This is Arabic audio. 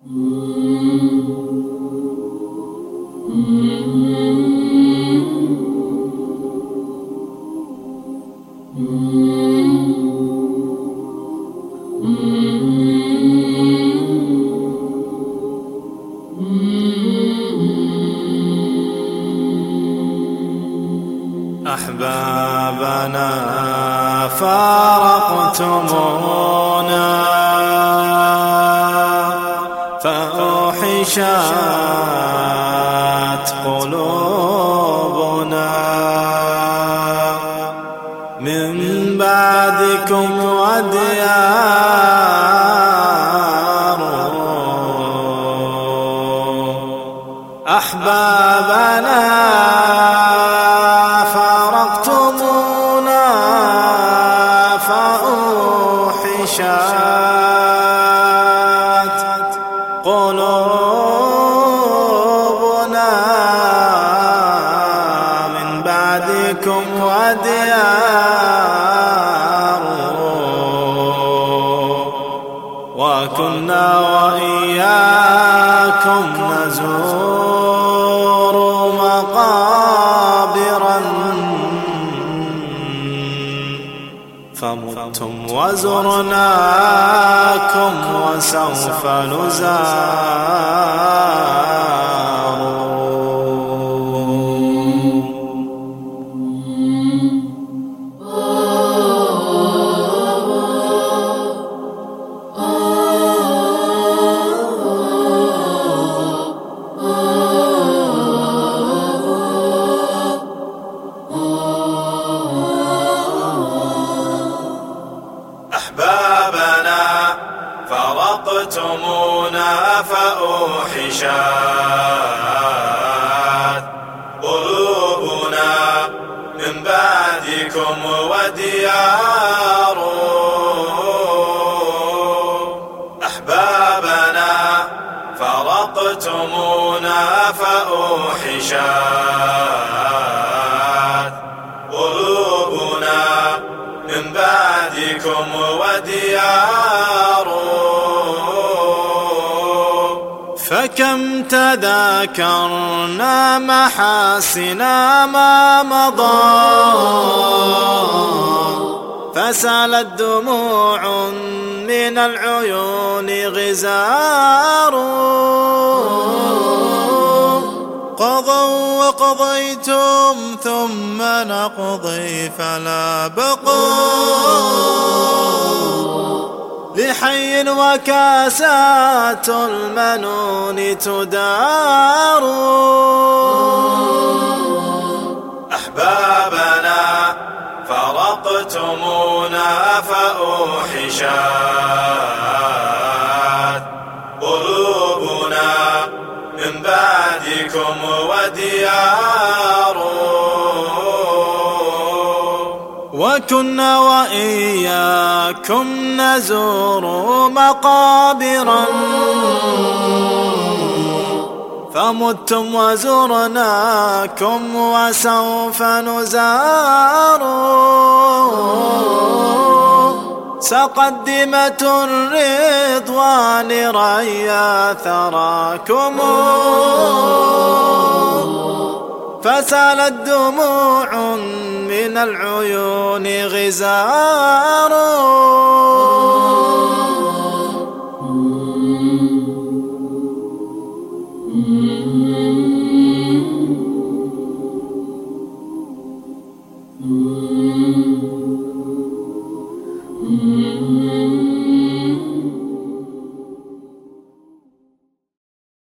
أحبابنا فارقتمونا فأوحشت قلوبنا من بعدكم وديار أحبابنا فارقتمونا فأوحشت قلوبنا من بعدكم وديار وكنا وإياكم نزور مقابرا فمتم وزرناكم وسوف نزار. أحبابنا فرقتمونا فأوحشت قلوبنا من بعدكم وديار أحبابنا فرقتمونا فأوحشت قلوبنا من بعدكم وديار فكم تذاكرنا محاسنا ما مضى فسالت دموع من العيون غزار قضوا وقضيتم ثم نقضي فلا بقاء لحي وكاسات المنون تدار أحبابنا فرقتمونا فأوحشت قلوبنا من بعدكم وديار وكنا وإياكم نزور مقابرا فمتم وزرناكم وسوف نزار سقدمة الرضوان ريا ثراكم فسالت دموع من العيون غزار Mm-hmm.